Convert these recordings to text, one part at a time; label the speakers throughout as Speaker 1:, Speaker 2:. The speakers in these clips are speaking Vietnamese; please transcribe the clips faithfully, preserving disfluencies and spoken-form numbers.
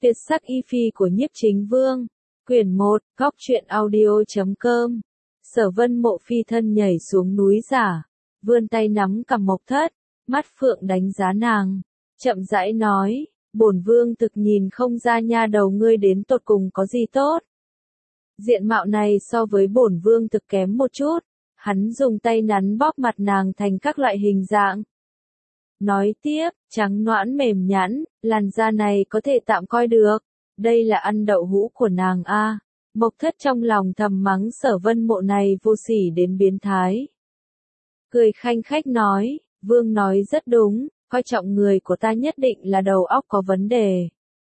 Speaker 1: Tuyệt sắc y phi của nhiếp chính vương. Quyển một, góc truyện audio chấm com. Sở Vân Mộ phi thân nhảy xuống núi giả, vươn tay nắm cầm Mộc Thất, mắt phượng đánh giá nàng, chậm rãi nói, bổn vương thực nhìn không ra nha đầu ngươi đến tột cùng có gì tốt. Diện mạo này so với bổn vương thực kém một chút, hắn dùng tay nắn bóp mặt nàng thành các loại hình dạng. Nói tiếp, trắng nõn mềm nhẵn, làn da này có thể tạm coi được, đây là ăn đậu hũ của nàng a. À. Mộc Thất trong lòng thầm mắng Sở Vân Mộ này vô sỉ đến biến thái. Cười khanh khách nói, vương nói rất đúng, coi trọng người của ta nhất định là đầu óc có vấn đề.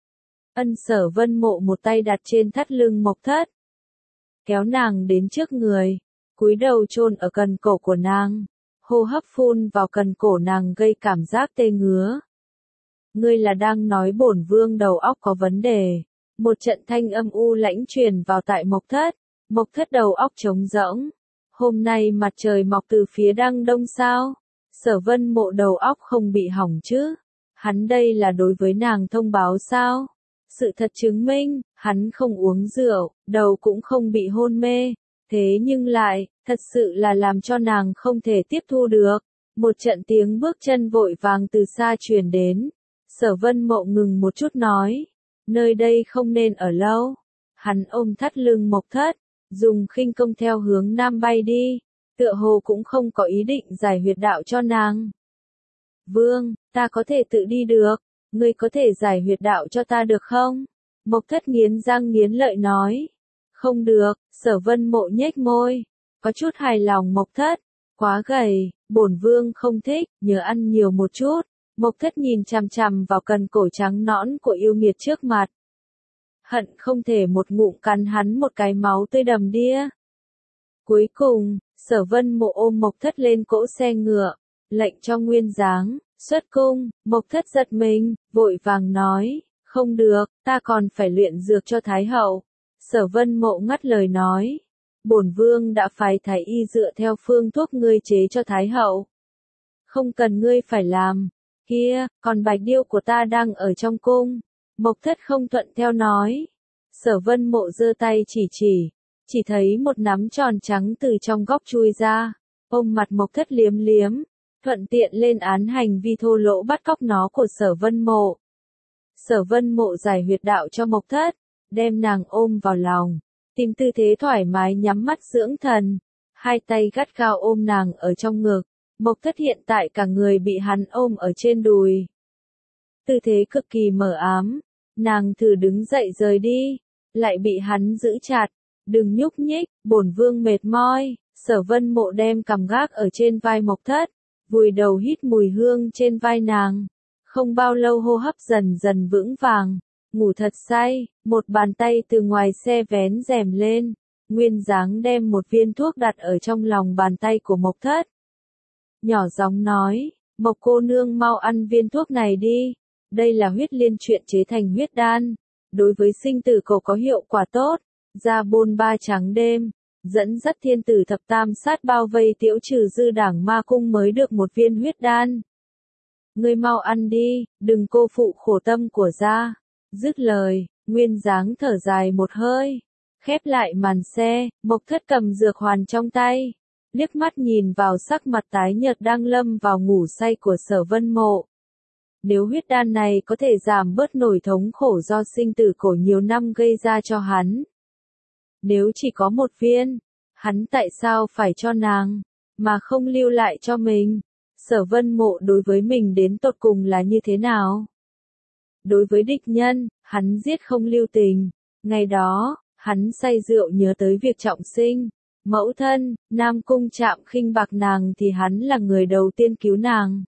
Speaker 1: Ân Sở Vân Mộ một tay đặt trên thắt lưng Mộc Thất, kéo nàng đến trước người, cúi đầu chôn ở cần cổ của nàng, hô hấp phun vào cần cổ nàng gây cảm giác tê ngứa. Ngươi là đang nói bổn vương đầu óc có vấn đề. Một trận thanh âm u lãnh truyền vào tại Mộc Thất, Mộc Thất đầu óc trống rỗng. Hôm nay mặt trời mọc từ phía đăng đông sao? Sở Vân Mộ đầu óc không bị hỏng chứ? Hắn đây là đối với nàng thông báo sao? Sự thật chứng minh, hắn không uống rượu, đầu cũng không bị hôn mê. Thế nhưng lại, thật sự là làm cho nàng không thể tiếp thu được. Một trận tiếng bước chân vội vàng từ xa truyền đến. Sở Vân Mộ ngừng một chút nói. Nơi đây không nên ở lâu. Hắn ôm thắt lưng Mộc Thất, dùng khinh công theo hướng nam bay đi, tựa hồ cũng không có ý định giải huyệt đạo cho nàng. Vương, ta có thể tự đi được, ngươi có thể giải huyệt đạo cho ta được không? Mộc Thất nghiến răng nghiến lợi nói. Không được, Sở Vân Mộ nhếch môi, có chút hài lòng Mộc Thất, quá gầy, bổn vương không thích, nhớ ăn nhiều một chút. Mộc Thất nhìn chằm chằm vào cần cổ trắng nõn của yêu nghiệt trước mặt. Hận không thể một ngụm cắn hắn một cái máu tươi đầm đìa. Cuối cùng, Sở Vân Mộ ôm Mộc Thất lên cỗ xe ngựa, lệnh cho Nguyên Giáng xuất cung. Mộc Thất giật mình, vội vàng nói, không được, ta còn phải luyện dược cho Thái Hậu. Sở Vân Mộ ngắt lời nói, bổn vương đã phái thái y dựa theo phương thuốc ngươi chế cho Thái Hậu. Không cần ngươi phải làm. Kia, còn bạch điêu của ta đang ở trong cung. Mộc Thất không thuận theo nói. Sở Vân Mộ giơ tay chỉ chỉ, chỉ thấy một nắm tròn trắng từ trong góc chui ra, ôm mặt Mộc Thất liếm liếm, thuận tiện lên án hành vi thô lỗ bắt cóc nó của Sở Vân Mộ. Sở Vân Mộ giải huyệt đạo cho Mộc Thất, đem nàng ôm vào lòng, tìm tư thế thoải mái nhắm mắt dưỡng thần, hai tay gắt gao ôm nàng ở trong ngực. Mộc Thất hiện tại cả người bị hắn ôm ở trên đùi. Tư thế cực kỳ mờ ám, nàng thử đứng dậy rời đi, lại bị hắn giữ chặt, đừng nhúc nhích, bổn vương mệt mỏi. Sở Vân Mộ đem cằm gác ở trên vai Mộc Thất, vùi đầu hít mùi hương trên vai nàng. Không bao lâu hô hấp dần dần vững vàng, ngủ thật say, một bàn tay từ ngoài xe vén rèm lên, Nguyên Giáng đem một viên thuốc đặt ở trong lòng bàn tay của Mộc Thất. Nhỏ giọng nói, Mộc cô nương mau ăn viên thuốc này đi, đây là huyết liên truyện chế thành huyết đan, đối với sinh tử cầu có hiệu quả tốt, ra bôn ba trắng đêm, dẫn dắt thiên tử thập tam sát bao vây tiễu trừ dư đảng ma cung mới được một viên huyết đan. Ngươi mau ăn đi, đừng cô phụ khổ tâm của gia. Dứt lời, Nguyên Giáng thở dài một hơi, khép lại màn xe, Mộc Thất cầm dược hoàn trong tay. Liếc mắt nhìn vào sắc mặt tái nhợt đang lâm vào ngủ say của Sở Vân Mộ. Nếu huyết đan này có thể giảm bớt nỗi thống khổ do sinh tử cổ nhiều năm gây ra cho hắn. Nếu chỉ có một viên, hắn tại sao phải cho nàng, mà không lưu lại cho mình? Sở Vân Mộ đối với mình đến tột cùng là như thế nào? Đối với địch nhân, hắn giết không lưu tình. Ngày đó, hắn say rượu nhớ tới việc trọng sinh. Mẫu thân, Nam Cung Trạm khinh bạc nàng thì hắn là người đầu tiên cứu nàng.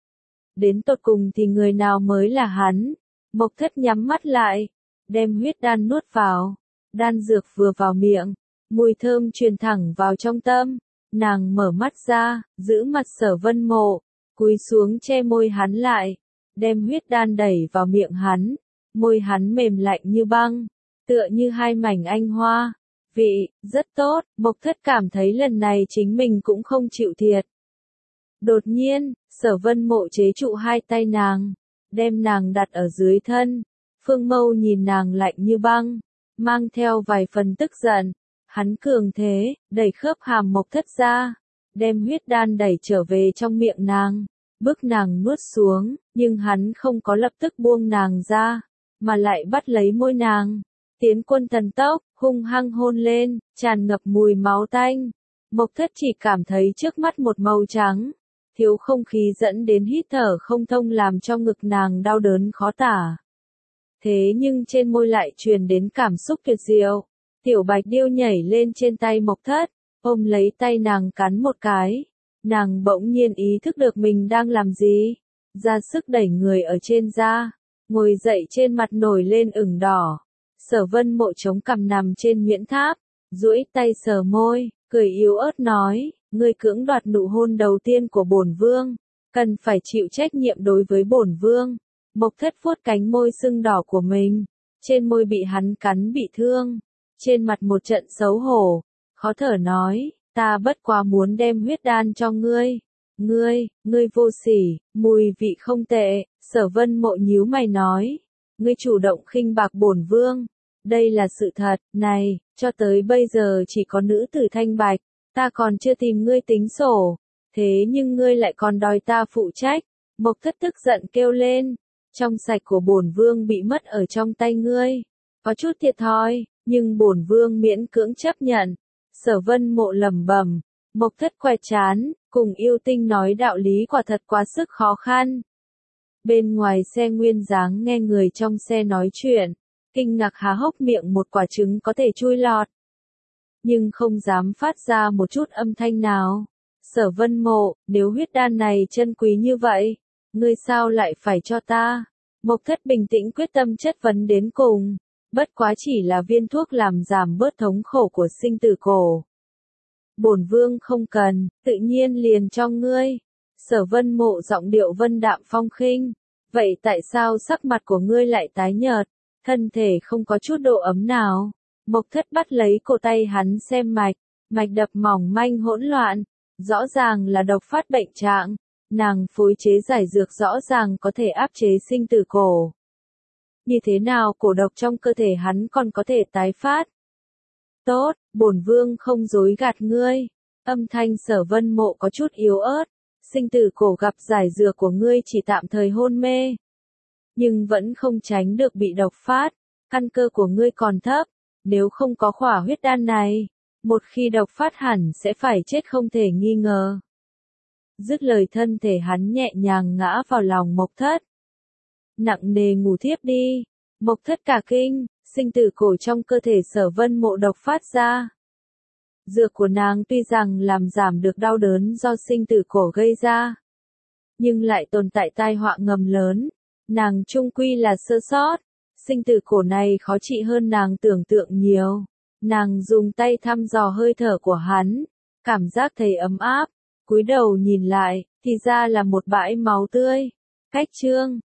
Speaker 1: Đến tột cùng thì người nào mới là hắn? Mộc Thất nhắm mắt lại, đem huyết đan nuốt vào. Đan dược vừa vào miệng, mùi thơm truyền thẳng vào trong tâm. Nàng mở mắt ra, giữ mặt Sở Vân Mộ, cúi xuống che môi hắn lại, đem huyết đan đẩy vào miệng hắn. Môi hắn mềm lạnh như băng, tựa như hai mảnh anh hoa. Vị, rất tốt, Mộc Thất cảm thấy lần này chính mình cũng không chịu thiệt. Đột nhiên, Sở Vân Mộ chế trụ hai tay nàng, đem nàng đặt ở dưới thân, Phương Mâu nhìn nàng lạnh như băng, mang theo vài phần tức giận. Hắn cường thế, đẩy khớp hàm Mộc Thất ra, đem huyết đan đẩy trở về trong miệng nàng, bức nàng nuốt xuống, nhưng hắn không có lập tức buông nàng ra, mà lại bắt lấy môi nàng. Tiến quân thần tốc, hung hăng hôn lên, tràn ngập mùi máu tanh. Mộc Thất chỉ cảm thấy trước mắt một màu trắng, thiếu không khí dẫn đến hít thở không thông làm cho ngực nàng đau đớn khó tả. Thế nhưng trên môi lại truyền đến cảm xúc tuyệt diệu. Tiểu Bạch Điêu nhảy lên trên tay Mộc Thất, ôm lấy tay nàng cắn một cái. Nàng bỗng nhiên ý thức được mình đang làm gì, ra sức đẩy người ở trên da, ngồi dậy trên mặt nổi lên ửng đỏ. Sở Vân Mộ chống cằm nằm trên nhuyễn tháp, duỗi tay sờ môi, cười yếu ớt nói, ngươi cưỡng đoạt nụ hôn đầu tiên của bổn vương, cần phải chịu trách nhiệm đối với bổn vương. Mộc Thất vuốt cánh môi sưng đỏ của mình, trên môi bị hắn cắn bị thương, trên mặt một trận xấu hổ, khó thở nói, ta bất quá muốn đem huyết đan cho ngươi. Ngươi, ngươi vô sỉ, mùi vị không tệ. Sở Vân Mộ nhíu mày nói, ngươi chủ động khinh bạc bổn vương, đây là sự thật. Này, cho tới bây giờ chỉ có nữ tử thanh bạch, ta còn chưa tìm ngươi tính sổ, thế nhưng ngươi lại còn đòi ta phụ trách. Mộc Thất tức giận kêu lên, trong sạch của bổn vương bị mất ở trong tay ngươi, có chút thiệt thòi, nhưng bổn vương miễn cưỡng chấp nhận. Sở Vân Mộ lẩm bẩm. Mộc Thất quẹt chán, cùng yêu tinh nói đạo lý quả thật quá sức khó khăn. Bên ngoài xe Nguyên Dáng nghe người trong xe nói chuyện, kinh ngạc há hốc miệng một quả trứng có thể chui lọt, nhưng không dám phát ra một chút âm thanh nào. Sở Vân Mộ, nếu huyết đan này chân quý như vậy, ngươi sao lại phải cho ta? Mộc Thất bình tĩnh quyết tâm chất vấn đến cùng, bất quá chỉ là viên thuốc làm giảm bớt thống khổ của sinh tử cổ. Bổn vương không cần, tự nhiên liền cho ngươi. Sở Vân Mộ giọng điệu vân đạm phong khinh, vậy tại sao sắc mặt của ngươi lại tái nhợt, thân thể không có chút độ ấm nào? Mộc Thất bắt lấy cổ tay hắn xem mạch, mạch đập mỏng manh hỗn loạn, rõ ràng là độc phát bệnh trạng, nàng phối chế giải dược rõ ràng có thể áp chế sinh tử cổ. Như thế nào cổ độc trong cơ thể hắn còn có thể tái phát? Tốt, bổn vương không dối gạt ngươi. Âm thanh Sở Vân Mộ có chút yếu ớt, sinh tử cổ gặp giải dược của ngươi chỉ tạm thời hôn mê, nhưng vẫn không tránh được bị độc phát, căn cơ của ngươi còn thấp, nếu không có khỏa huyết đan này, một khi độc phát hẳn sẽ phải chết không thể nghi ngờ. Dứt lời thân thể hắn nhẹ nhàng ngã vào lòng Mộc Thất. Nặng nề ngủ thiếp đi. Mộc Thất cả kinh, sinh tử cổ trong cơ thể Sở Vân Mộ độc phát ra. Dược của nàng tuy rằng làm giảm được đau đớn do sinh tử cổ gây ra, nhưng lại tồn tại tai họa ngầm lớn, nàng chung quy là sơ sót. Sinh tử cổ này khó trị hơn nàng tưởng tượng nhiều. Nàng dùng tay thăm dò hơi thở của hắn, cảm giác thấy ấm áp, cúi đầu nhìn lại, thì ra là một bãi máu tươi. Cách chương